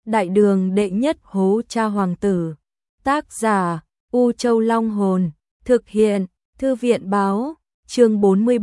Đại đường đệ nhất hố cha hoàng tử. Tác giả U Châu Long Hồn. Thực hiện Thư viện Báo. Chương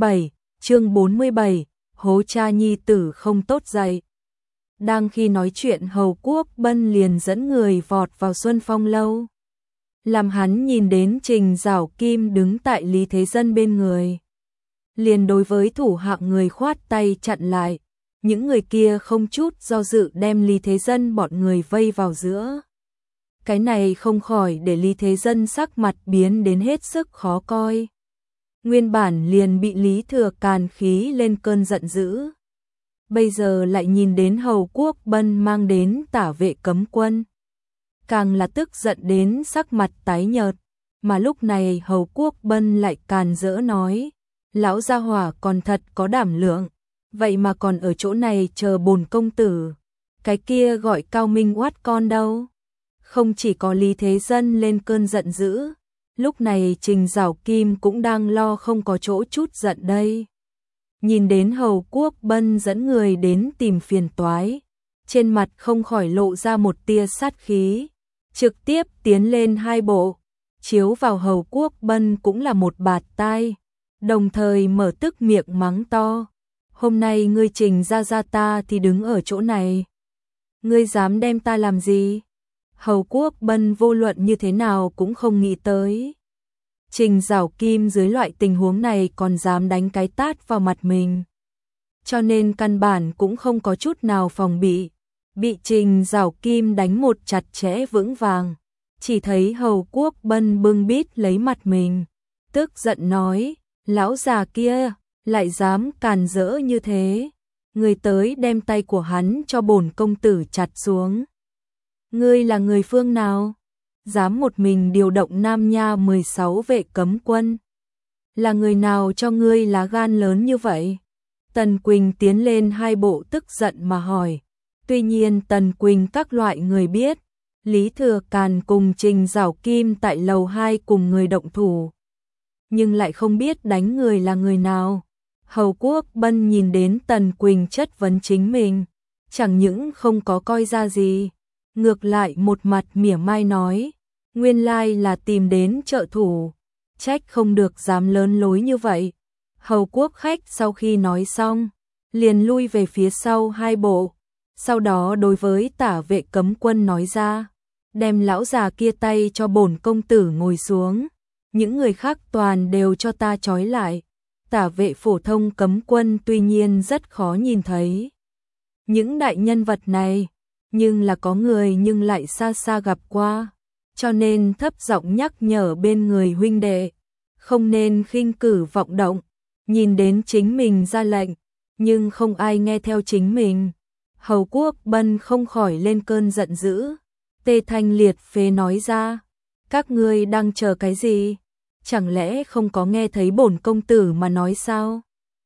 47, hố cha nhi tử không tốt dạy. Đang khi nói chuyện Hầu Quốc Bân liền dẫn người vọt vào Xuân Phong lâu. Làm hắn nhìn đến Trình Giảo Kim đứng tại Lý Thế Dân bên người. Liền đối với thủ hạ người khoát tay chặn lại. Những người kia không chút do dự đem Lý Thế Dân bọn người vây vào giữa. Cái này không khỏi để Lý Thế Dân sắc mặt biến đến hết sức khó coi. Nguyên bản liền bị Lý Thừa Càn khí lên cơn giận dữ. Bây giờ lại nhìn đến Hầu Quốc Bân mang đến Tả Vệ Cấm Quân. Càng là tức giận đến sắc mặt tái nhợt. Mà lúc này Hầu Quốc Bân lại càn rỡ nói. Lão gia hỏa còn thật có đảm lượng. Vậy mà còn ở chỗ này chờ bổn công tử. Cái kia gọi Cao Minh oát con đâu. Không chỉ có Lý Thế Dân lên cơn giận dữ. Lúc này Trình Giảo Kim cũng đang lo không có chỗ chút giận đây. Nhìn đến Hầu Quốc Bân dẫn người đến tìm phiền toái. Trên mặt không khỏi lộ ra một tia sát khí. Trực tiếp tiến lên hai bộ. Chiếu vào Hầu Quốc Bân cũng là một bạt tai. Đồng thời mở tức miệng mắng to. Hôm nay ngươi Trình ra ta thì đứng ở chỗ này. Ngươi dám đem ta làm gì? Hầu Quốc Bân vô luận như thế nào cũng không nghĩ tới. Trình Giảo Kim dưới loại tình huống này còn dám đánh cái tát vào mặt mình. Cho nên căn bản cũng không có chút nào phòng bị. Bị Trình Giảo Kim đánh một chặt chẽ vững vàng. Chỉ thấy Hầu Quốc Bân bưng bít lấy mặt mình. Tức giận nói, lão già kia, lại dám càn rỡ như thế. Người tới đem tay của hắn cho bổn công tử chặt xuống. Ngươi là người phương nào? Dám một mình điều động Nam Nha 16 vệ cấm quân. Là người nào cho ngươi lá gan lớn như vậy? Tần Quỳnh tiến lên hai bộ tức giận mà hỏi. Tuy nhiên Tần Quỳnh các loại người biết. Lý Thừa Càn cùng Trình Giảo Kim tại lầu 2 cùng người động thủ. Nhưng lại không biết đánh người là người nào. Hầu Quốc Bân nhìn đến Tần Quỳnh chất vấn chính mình. Chẳng những không có coi ra gì. Ngược lại một mặt mỉa mai nói. Nguyên lai là tìm đến trợ thủ. Trách không được dám lớn lối như vậy. Hầu Quốc khách sau khi nói xong. Liền lui về phía sau hai bộ. Sau đó đối với Tả Vệ Cấm Quân nói ra. Đem lão già kia tay cho bổn công tử ngồi xuống. Những người khác toàn đều cho ta trói lại. Tả Vệ phổ thông cấm quân tuy nhiên rất khó nhìn thấy. Những đại nhân vật này. Nhưng là có người nhưng lại xa xa gặp qua. Cho nên thấp giọng nhắc nhở bên người huynh đệ. Không nên khinh cử vọng động. Nhìn đến chính mình ra lệnh. Nhưng không ai nghe theo chính mình. Hầu Quốc Bân không khỏi lên cơn giận dữ. Tê thanh liệt phế nói ra. Các ngươi đang chờ cái gì? Chẳng lẽ không có nghe thấy bổn công tử mà nói sao?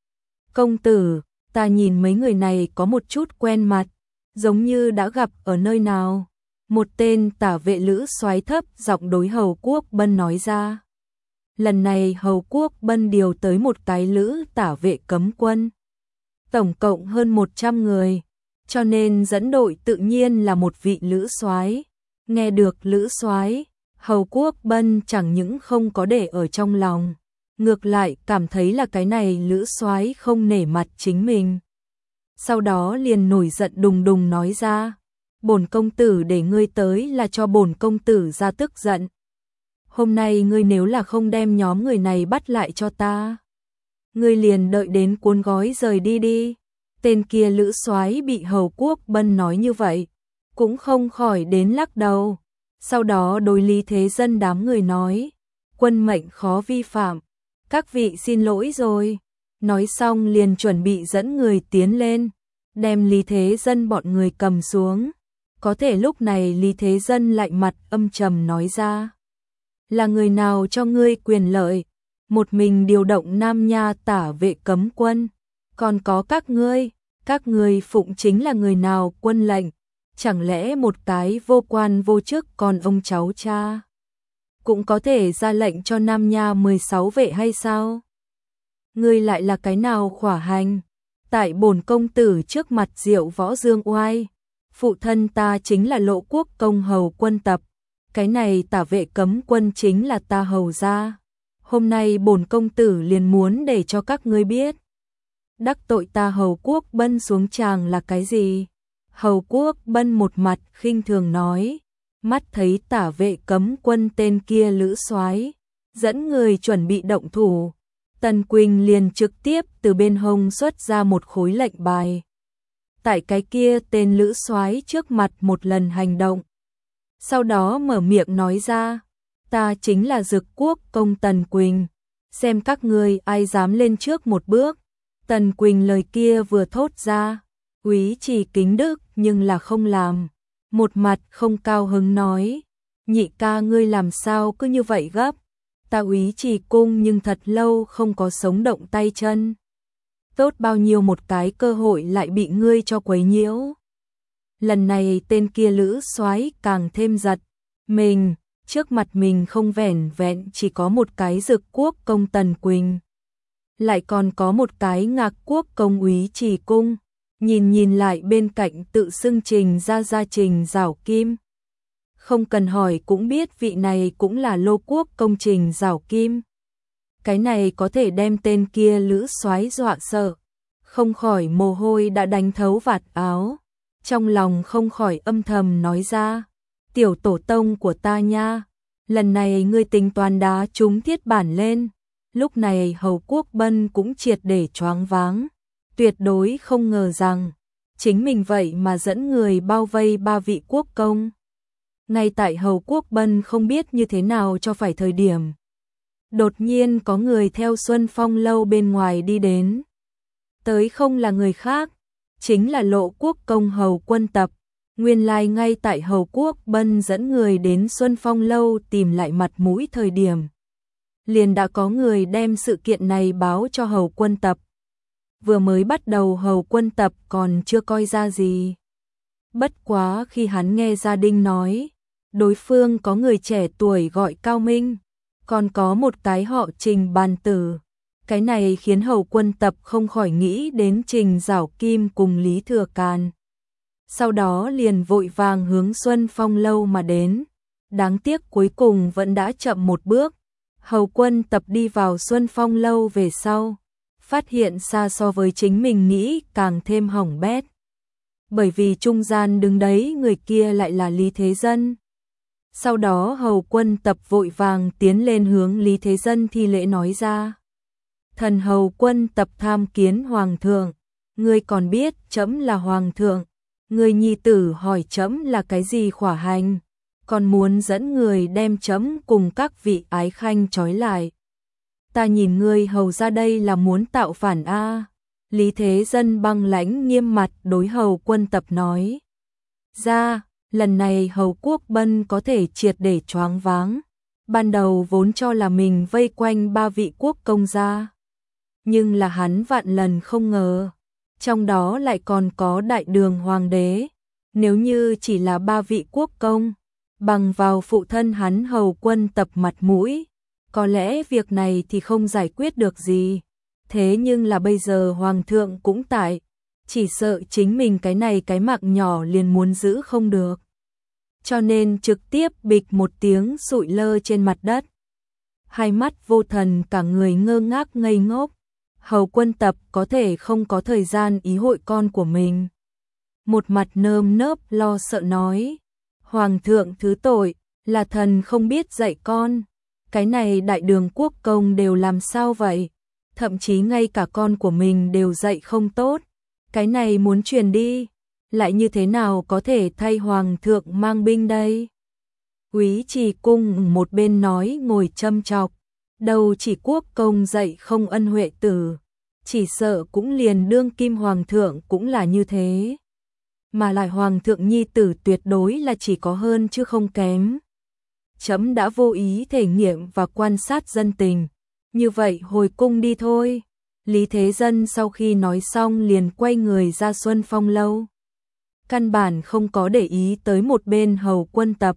Công tử, ta nhìn mấy người này có một chút quen mặt. Giống như đã gặp ở nơi nào. Một tên Tả Vệ lữ soái thấp giọng đối Hầu Quốc Bân nói ra. Lần này Hầu Quốc Bân điều tới một cái lữ Tả Vệ cấm quân. Tổng cộng hơn 100 người. Cho nên dẫn đội tự nhiên là một vị lữ soái. Nghe được lữ soái, Hầu Quốc Bân chẳng những không có để ở trong lòng. Ngược lại cảm thấy là cái này lữ soái không nể mặt chính mình. Sau đó liền nổi giận đùng đùng nói ra. Bổn công tử để ngươi tới là cho bổn công tử ra tức giận. Hôm nay ngươi nếu là không đem nhóm người này bắt lại cho ta. Ngươi liền đợi đến cuốn gói rời đi đi. Tên kia lữ soái bị Hầu Quốc Bân nói như vậy. Cũng không khỏi đến lắc đầu. Sau đó đối Lý Thế Dân đám người nói. Quân mệnh khó vi phạm. Các vị xin lỗi rồi. Nói xong liền chuẩn bị dẫn người tiến lên. Đem Lý Thế Dân bọn người cầm xuống. Có thể lúc này Lý Thế Dân lại mặt âm trầm nói ra. Là người nào cho ngươi quyền lợi? Một mình điều động Nam Nha Tả Vệ cấm quân. Còn có các ngươi phụng chính là người nào quân lệnh? Chẳng lẽ một cái vô quan vô chức còn ông cháu cha? Cũng có thể ra lệnh cho Nam Nha 16 vệ hay sao? Ngươi lại là cái nào khỏa hành? Tại bổn công tử trước mặt Diệu Võ Dương oai. phụ thân ta chính là Lộ Quốc công hầu quân tập, cái này Tả Vệ cấm quân chính là ta hầu gia. Hôm nay bổn công tử liền muốn để cho các ngươi biết. Đắc tội ta Hầu Quốc Bân xuống tràng là cái gì? Hầu Quốc Bân một mặt khinh thường nói, mắt thấy Tả Vệ cấm quân tên kia lữ soái dẫn người chuẩn bị động thủ. Tần Quỳnh liền trực tiếp từ bên hông xuất ra một khối lệnh bài. Tại cái kia tên lữ soái trước mặt một lần hành động. Sau đó mở miệng nói ra, ta chính là Dực Quốc công Tần Quỳnh, xem các ngươi ai dám lên trước một bước. Tần Quỳnh lời kia vừa thốt ra, Úy Trì kính đức nhưng là không làm, một mặt không cao hứng nói, nhị ca ngươi làm sao cứ như vậy gấp, ta Úy Trì cung nhưng thật lâu không có sống động tay chân. Tốt bao nhiêu một cái cơ hội lại bị ngươi cho quấy nhiễu. Lần này tên kia lữ soái càng thêm giật, mình, trước mặt mình không vẻn vẹn chỉ có một cái Dực Quốc công Tần Quỳnh, lại còn có một cái Ngạc Quốc công Úy Trì cung, nhìn lại bên cạnh tự xưng Trình gia Trình Giảo Kim. Không cần hỏi cũng biết vị này cũng là Lô Quốc công Trình Giảo Kim. Cái này có thể đem tên kia lữ soái dọa sợ, không khỏi mồ hôi đã đánh thấu vạt áo, trong lòng không khỏi âm thầm nói ra, tiểu tổ tông của ta nha, lần này ngươi tính toán đá trúng thiết bản lên. Lúc này Hầu Quốc Bân cũng triệt để choáng váng, tuyệt đối không ngờ rằng chính mình vậy mà dẫn người bao vây ba vị quốc công. Ngay tại Hầu Quốc Bân không biết như thế nào cho phải thời điểm, đột nhiên có người theo Xuân Phong lâu bên ngoài đi đến. Tới không là người khác, chính là Lộ Quốc công Hầu Quân Tập. Nguyên lai ngay tại Hầu Quốc Bân dẫn người đến Xuân Phong lâu tìm lại mặt mũi thời điểm, liền đã có người đem sự kiện này báo cho Hầu Quân Tập. Vừa mới bắt đầu Hầu Quân Tập còn chưa coi ra gì. Bất quá khi hắn nghe gia đình nói, đối phương có người trẻ tuổi gọi Cao Minh, còn có một cái họ Trình bàn tử. Cái này khiến Hầu Quân Tập không khỏi nghĩ đến Trình Giảo Kim cùng Lý Thừa Càn. Sau đó liền vội vàng hướng Xuân Phong lâu mà đến. Đáng tiếc cuối cùng vẫn đã chậm một bước. Hầu Quân Tập đi vào Xuân Phong lâu về sau, phát hiện xa so với chính mình nghĩ càng thêm hỏng bét. Bởi vì trung gian đứng đấy người kia lại là Lý Thế Dân. Sau đó Hầu Quân Tập vội vàng tiến lên hướng Lý Thế Dân thi lễ nói ra. Thần Hầu Quân Tập tham kiến Hoàng thượng, ngươi còn biết trẫm là Hoàng thượng, người nhi tử hỏi trẫm là cái gì khỏa hành, còn muốn dẫn người đem trẫm cùng các vị ái khanh trói lại. Ta nhìn ngươi hầu ra đây là muốn tạo phản a. Lý Thế Dân băng lãnh nghiêm mặt đối Hầu Quân Tập nói. Ra, lần này Hầu Quốc Bân có thể triệt để choáng váng. Ban đầu vốn cho là mình vây quanh ba vị quốc công gia, nhưng là hắn vạn lần không ngờ, trong đó lại còn có Đại Đường Hoàng đế. Nếu như chỉ là ba vị quốc công, bằng vào phụ thân hắn Hầu Quân Tập mặt mũi, có lẽ việc này thì không giải quyết được gì. Thế nhưng là bây giờ Hoàng thượng cũng tại, chỉ sợ chính mình cái này cái mạng nhỏ liền muốn giữ không được. Cho nên trực tiếp bịch một tiếng sụi lơ trên mặt đất. Hai mắt vô thần cả người ngơ ngác ngây ngốc. Hầu Quân Tập có thể không có thời gian ý hội con của mình. Một mặt nơm nớp lo sợ nói. Hoàng thượng thứ tội, là thần không biết dạy con. Cái này Đại Đường quốc công đều làm sao vậy? Thậm chí ngay cả con của mình đều dạy không tốt. Cái này muốn truyền đi, lại như thế nào có thể thay Hoàng thượng mang binh đây? Úy Trì cung một bên nói ngồi châm chọc. Đầu chỉ quốc công dạy không ân huệ tử, chỉ sợ cũng liền đương kim Hoàng thượng cũng là như thế. Mà lại Hoàng thượng nhi tử tuyệt đối là chỉ có hơn chứ không kém. Chấm đã vô ý thể nghiệm và quan sát dân tình. Như vậy hồi cung đi thôi. Lý Thế Dân sau khi nói xong liền quay người ra Xuân Phong lâu. Căn bản không có để ý tới một bên Hầu Quân Tập.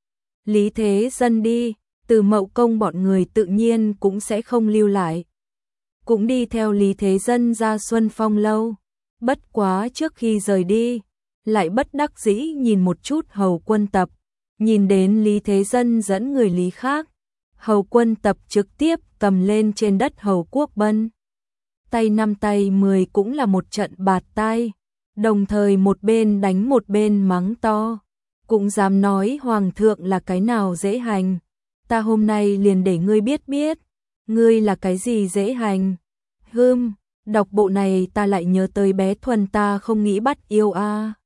Lý Thế Dân đi, Từ Mậu Công bọn người tự nhiên cũng sẽ không lưu lại. Cũng đi theo Lý Thế Dân ra Xuân Phong lâu. Bất quá trước khi rời đi, lại bất đắc dĩ nhìn một chút Hầu Quân Tập, nhìn đến Lý Thế Dân dẫn người Lý khác. Hầu Quân Tập trực tiếp cầm lên trên đất Hầu Quốc Bân. Tay 5 tay 10 cũng là một trận bạt tai, đồng thời một bên đánh một bên mắng to. Cũng dám nói Hoàng thượng là cái nào dễ hành. Ta hôm nay liền để ngươi biết biết, ngươi là cái gì dễ hành. Đọc bộ này ta lại nhớ tới bé Thuần ta không nghĩ bắt yêu a.